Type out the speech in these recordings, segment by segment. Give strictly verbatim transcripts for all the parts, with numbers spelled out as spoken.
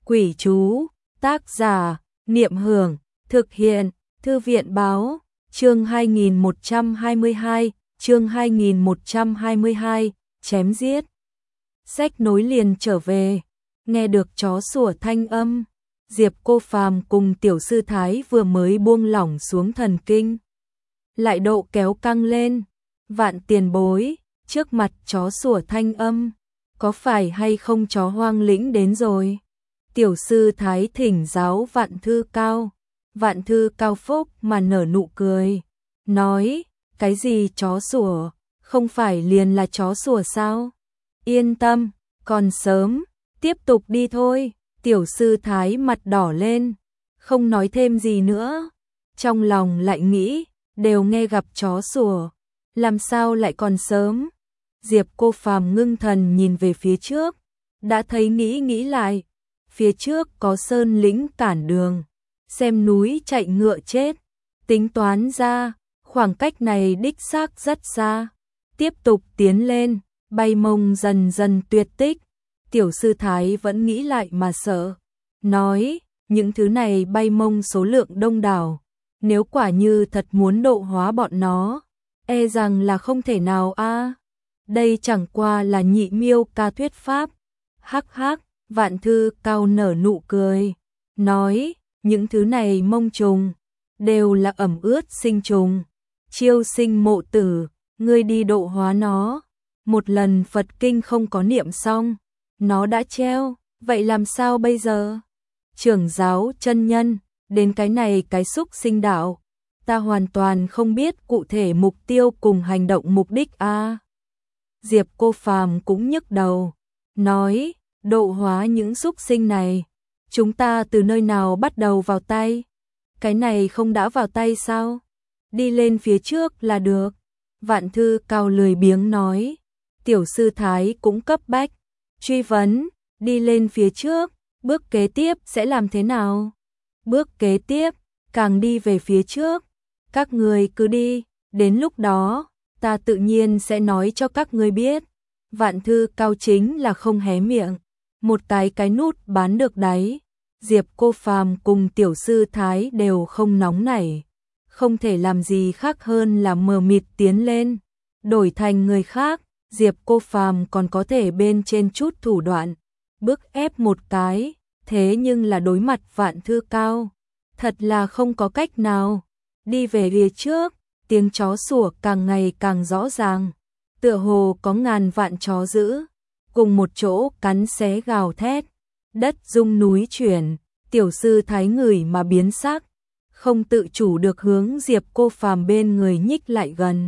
Quỷ chú, tác giả, Niệm Hưởng, thực hiện, Thư viện báo, chương hai nghìn một trăm hai mươi hai, chương hai nghìn một trăm hai mươi hai, chém giết. Sách nối liền trở về, nghe được chó sủa thanh âm, Diệp Cô Phàm cùng tiểu sư Thái vừa mới buông lỏng xuống thần kinh, lại độ kéo căng lên. Vạn tiền bối, trước mặt chó sủa thanh âm, có phải hay không chó hoang lĩnh đến rồi? Tiểu sư Thái thỉnh giáo Vạn Thư Cao. Vạn Thư Cao phúc mà nở nụ cười, nói, cái gì chó sủa, không phải liền là chó sủa sao? Yên tâm, còn sớm, tiếp tục đi thôi. Tiểu sư Thái mặt đỏ lên, không nói thêm gì nữa. Trong lòng lại nghĩ, đều nghe gặp chó sủa, làm sao lại còn sớm? Diệp Cô Phàm ngưng thần nhìn về phía trước, đã thấy nghĩ nghĩ lại, phía trước có sơn lĩnh cản đường, xem núi chạy ngựa chết, tính toán ra, khoảng cách này đích xác rất xa. Tiếp tục tiến lên, bay mông dần dần tuyệt tích. Tiểu sư Thái vẫn nghĩ lại mà sợ, nói, những thứ này bay mông số lượng đông đảo, nếu quả như thật muốn độ hóa bọn nó, e rằng là không thể nào a. Đây chẳng qua là nhị miêu ca thuyết pháp. Hắc hắc, Vạn Thư Cao nở nụ cười, nói, những thứ này mông trùng, đều là ẩm ướt sinh trùng, chiêu sinh mộ tử, ngươi đi độ hóa nó. Một lần Phật kinh không có niệm xong, nó đã treo, vậy làm sao bây giờ? Trưởng giáo chân nhân, đến cái này cái xúc sinh đạo, ta hoàn toàn không biết cụ thể mục tiêu cùng hành động mục đích a. Diệp Cô Phàm cũng nhức đầu, nói, độ hóa những xúc sinh này, chúng ta từ nơi nào bắt đầu vào tay? Cái này không đã vào tay sao? Đi lên phía trước là được. Vạn Thư Cao lười biếng nói. Tiểu sư Thái cũng cấp bách, truy vấn, đi lên phía trước, bước kế tiếp sẽ làm thế nào? Bước kế tiếp, càng đi về phía trước, các người cứ đi, đến lúc đó, ta tự nhiên sẽ nói cho các người biết. Vạn Thư Cao chính là không hé miệng, một cái cái nút bán được đáy. Diệp Cô Phàm cùng tiểu sư Thái đều không nóng nảy, không thể làm gì khác hơn là mờ mịt tiến lên. Đổi thành người khác, Diệp Cô Phàm còn có thể bên trên chút thủ đoạn, bước ép một cái, thế nhưng là đối mặt Vạn Thư Cao, thật là không có cách nào. Đi về phía trước, tiếng chó sủa càng ngày càng rõ ràng, tựa hồ có ngàn vạn chó dữ, cùng một chỗ cắn xé gào thét, đất rung núi chuyển. Tiểu sư Thái ngửi mà biến sắc, không tự chủ được hướng Diệp Cô Phàm bên người nhích lại gần.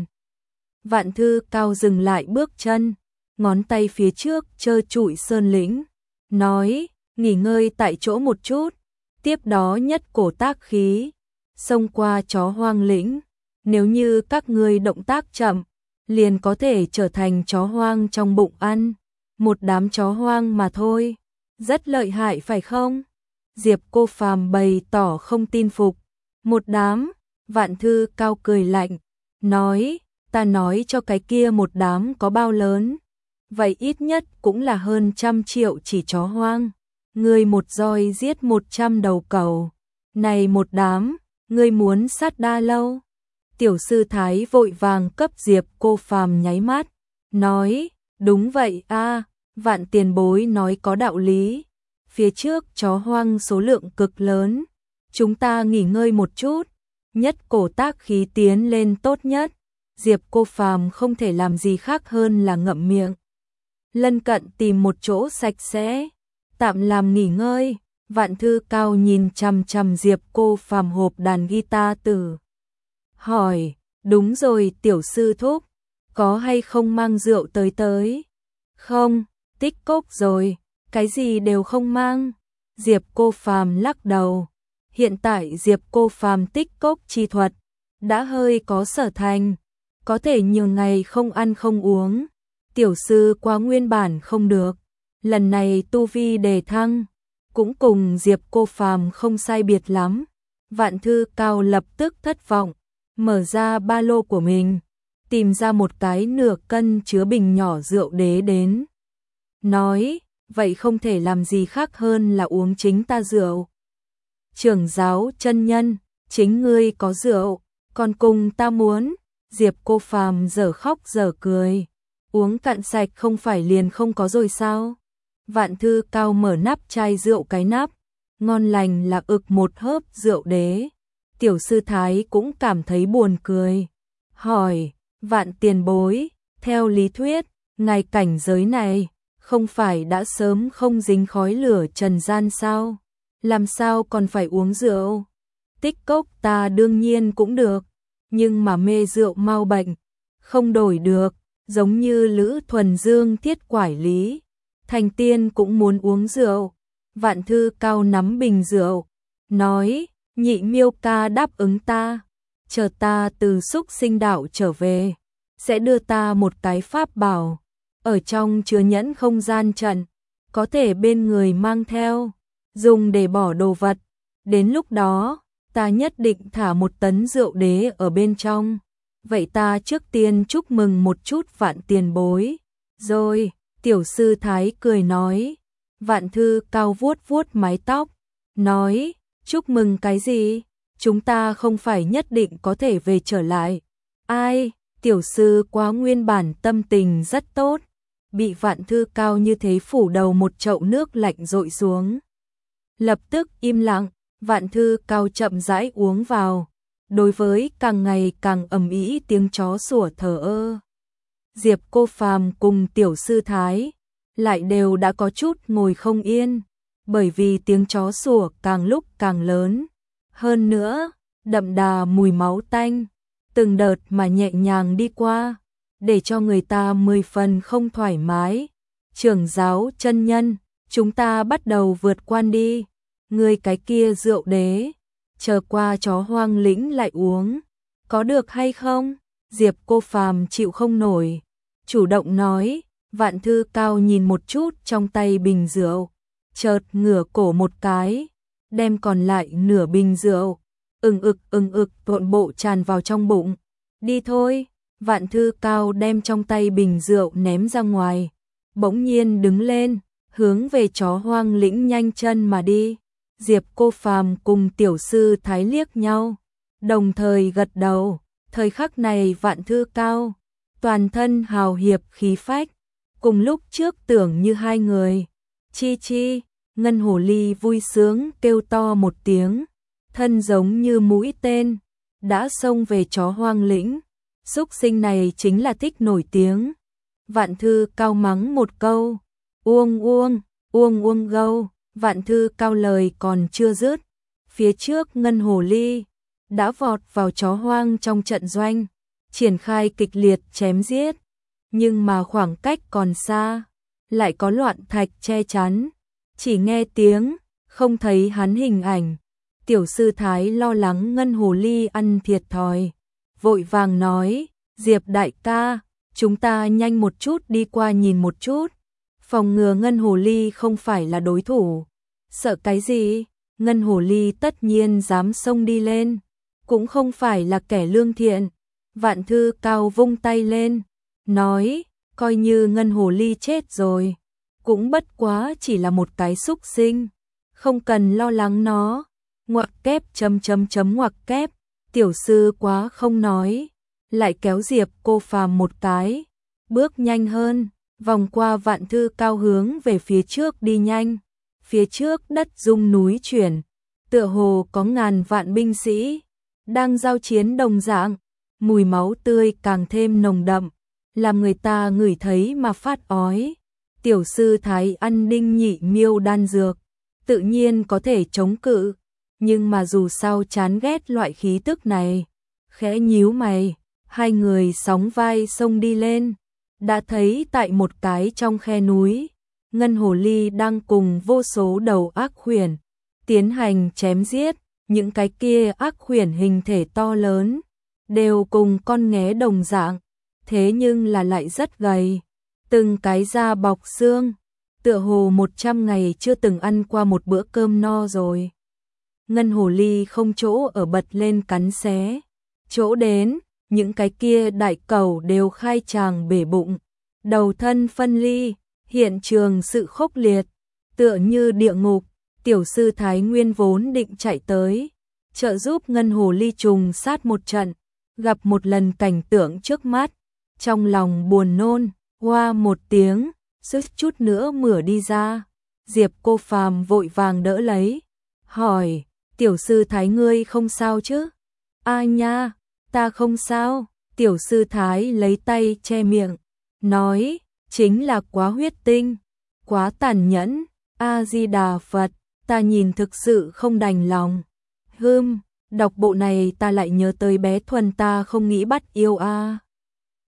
Vạn Thư Cao dừng lại bước chân, ngón tay phía trước trơ trụi sơn lĩnh, nói, nghỉ ngơi tại chỗ một chút, tiếp đó nhất cổ tác khí, xông qua chó hoang lĩnh. Nếu như các ngươi động tác chậm, liền có thể trở thành chó hoang trong bụng ăn, một đám chó hoang mà thôi. Rất lợi hại phải không? Diệp Cô Phàm bày tỏ không tin phục. Một đám, Vạn Thư Cao cười lạnh, nói, ta nói cho cái kia một đám có bao lớn, vậy ít nhất cũng là hơn trăm triệu chỉ chó hoang. Ngươi một roi giết một trăm đầu cẩu, này một đám, ngươi muốn sát đa lâu? Tiểu sư Thái vội vàng cấp Diệp Cô Phàm nháy mắt, nói, đúng vậy a, Vạn tiền bối nói có đạo lý. Phía trước chó hoang số lượng cực lớn, chúng ta nghỉ ngơi một chút, nhất cổ tác khí tiến lên tốt nhất. Diệp Cô Phàm không thể làm gì khác hơn là ngậm miệng, lân cận tìm một chỗ sạch sẽ, tạm làm nghỉ ngơi. Vạn Thư Cao nhìn chằm chằm Diệp Cô Phàm hộp đàn guitar tử, hỏi, đúng rồi tiểu sư thúc, có hay không mang rượu tới tới? Không, tích cốc rồi, cái gì đều không mang. Diệp Cô Phàm lắc đầu, hiện tại Diệp Cô Phàm tích cốc chi thuật đã hơi có sở thành, có thể nhiều ngày không ăn không uống. Tiểu sư quá nguyên bản không được, lần này tu vi đề thăng, cũng cùng Diệp Cô Phàm không sai biệt lắm. Vạn Thư Cao lập tức thất vọng, mở ra ba lô của mình, tìm ra một cái nửa cân chứa bình nhỏ rượu đế đến, nói, vậy không thể làm gì khác hơn là uống chính ta rượu. Trưởng giáo chân nhân, chính ngươi có rượu, còn cùng ta muốn. Diệp Cô Phàm dở khóc dở cười. Uống cạn sạch không phải liền không có rồi sao? Vạn Thư Cao mở nắp chai rượu cái nắp, ngon lành là ực một hớp rượu đế. Tiểu sư thái cũng cảm thấy buồn cười. Hỏi, Vạn tiền bối, theo lý thuyết, ngài cảnh giới này, không phải đã sớm không dính khói lửa trần gian sao? Làm sao còn phải uống rượu? Tích cốc ta đương nhiên cũng được, nhưng mà mê rượu mau bệnh, không đổi được, giống như Lữ Thuần Dương thiết quải lý. Thành tiên cũng muốn uống rượu. Vạn Thư Cao nắm bình rượu, nói, nhị miêu ca đáp ứng ta, chờ ta từ xúc sinh đạo trở về, sẽ đưa ta một cái pháp bảo, ở trong chứa nhẫn không gian trận, có thể bên người mang theo, dùng để bỏ đồ vật. Đến lúc đó, ta nhất định thả một tấn rượu đế ở bên trong. Vậy ta trước tiên chúc mừng một chút Vạn tiền bối. Rồi, tiểu sư thái cười nói. Vạn Thư Cao vuốt vuốt mái tóc, nói, chúc mừng cái gì? Chúng ta không phải nhất định có thể về trở lại. Ai, tiểu sư quá nguyên bản tâm tình rất tốt. Bị Vạn Thư Cao như thế phủ đầu một chậu nước lạnh dội xuống. Lập tức im lặng, Vạn Thư Cao chậm rãi uống vào. Đối với càng ngày càng ầm ĩ tiếng chó sủa thờ ơ. Diệp Cô Phàm cùng tiểu sư thái lại đều đã có chút ngồi không yên, bởi vì tiếng chó sủa càng lúc càng lớn. Hơn nữa, đậm đà mùi máu tanh, từng đợt mà nhẹ nhàng đi qua, để cho người ta mười phần không thoải mái. Trưởng giáo chân nhân, chúng ta bắt đầu vượt quan đi. Người cái kia rượu đế, chờ qua chó hoang lĩnh lại uống, có được hay không? Diệp Cô Phàm chịu không nổi, chủ động nói. Vạn Thư Cao nhìn một chút trong tay bình rượu, chợt ngửa cổ một cái, đem còn lại nửa bình rượu, ừng ực ừng ực trộn bộ tràn vào trong bụng. Đi thôi. Vạn Thư Cao đem trong tay bình rượu ném ra ngoài, bỗng nhiên đứng lên, hướng về chó hoang lĩnh nhanh chân mà đi. Diệp Cô Phàm cùng tiểu sư thái liếc nhau, đồng thời gật đầu. Thời khắc này Vạn Thư Cao, toàn thân hào hiệp khí phách, cùng lúc trước tưởng như hai người. Chi chi, ngân hồ ly vui sướng kêu to một tiếng, thân giống như mũi tên, đã xông về chó hoang lĩnh. Xúc sinh này chính là thích nổi tiếng. Vạn Thư Cao mắng một câu, uông uông, uông uông gâu. Vạn Thư Cao lời còn chưa dứt, phía trước ngân hồ ly đã vọt vào chó hoang trong trận doanh, triển khai kịch liệt chém giết. Nhưng mà khoảng cách còn xa, lại có loạn thạch che chắn, chỉ nghe tiếng, không thấy hắn hình ảnh. Tiểu sư thái lo lắng ngân hồ ly ăn thiệt thòi, vội vàng nói, Diệp đại ca, chúng ta nhanh một chút đi qua nhìn một chút, phòng ngừa ngân hồ ly không phải là đối thủ. Sợ cái gì? Ngân hồ ly tất nhiên dám xông đi lên, cũng không phải là kẻ lương thiện. Vạn Thư Cao vung tay lên, nói, coi như ngân hồ ly chết rồi, cũng bất quá chỉ là một cái xúc sinh, không cần lo lắng nó. Ngoặc kép chấm chấm chấm ngoặc kép, tiểu sư quá không nói, lại kéo Diệp Cô Phàm một cái, bước nhanh hơn, vòng qua Vạn Thư Cao hướng về phía trước đi nhanh. Phía trước đất rung núi chuyển, tựa hồ có ngàn vạn binh sĩ đang giao chiến đồng dạng, mùi máu tươi càng thêm nồng đậm, làm người ta ngửi thấy mà phát ói. Tiểu sư thái ăn đinh nhị miêu đan dược, tự nhiên có thể chống cự, nhưng mà dù sao chán ghét loại khí tức này, khẽ nhíu mày, hai người sóng vai xông đi lên, đã thấy tại một cái trong khe núi, ngân hồ ly đang cùng vô số đầu ác khuyển tiến hành chém giết. Những cái kia ác khuyển hình thể to lớn, đều cùng con nghé đồng dạng, thế nhưng là lại rất gầy, từng cái da bọc xương, tựa hồ một trăm ngày chưa từng ăn qua một bữa cơm no rồi. Ngân hồ ly không chỗ ở bật lên cắn xé, chỗ đến, những cái kia đại cẩu đều khai tràng bể bụng, đầu thân phân ly, Hiện trường sự khốc liệt, tựa như địa ngục, tiểu sư Thái Nguyên vốn định chạy tới, trợ giúp Ngân Hồ Ly trùng sát một trận, gặp một lần cảnh tượng trước mắt, trong lòng buồn nôn, hoa một tiếng, suýt chút nữa mửa đi ra. Diệp Cô Phàm vội vàng đỡ lấy, hỏi, tiểu sư Thái ngươi không sao chứ? A nha, ta không sao, tiểu sư Thái lấy tay che miệng, nói, chính là quá huyết tinh, quá tàn nhẫn, A-di-đà Phật, ta nhìn thực sự không đành lòng. Hừm, đọc bộ này ta lại nhớ tới bé Thuần ta không nghĩ bắt yêu a.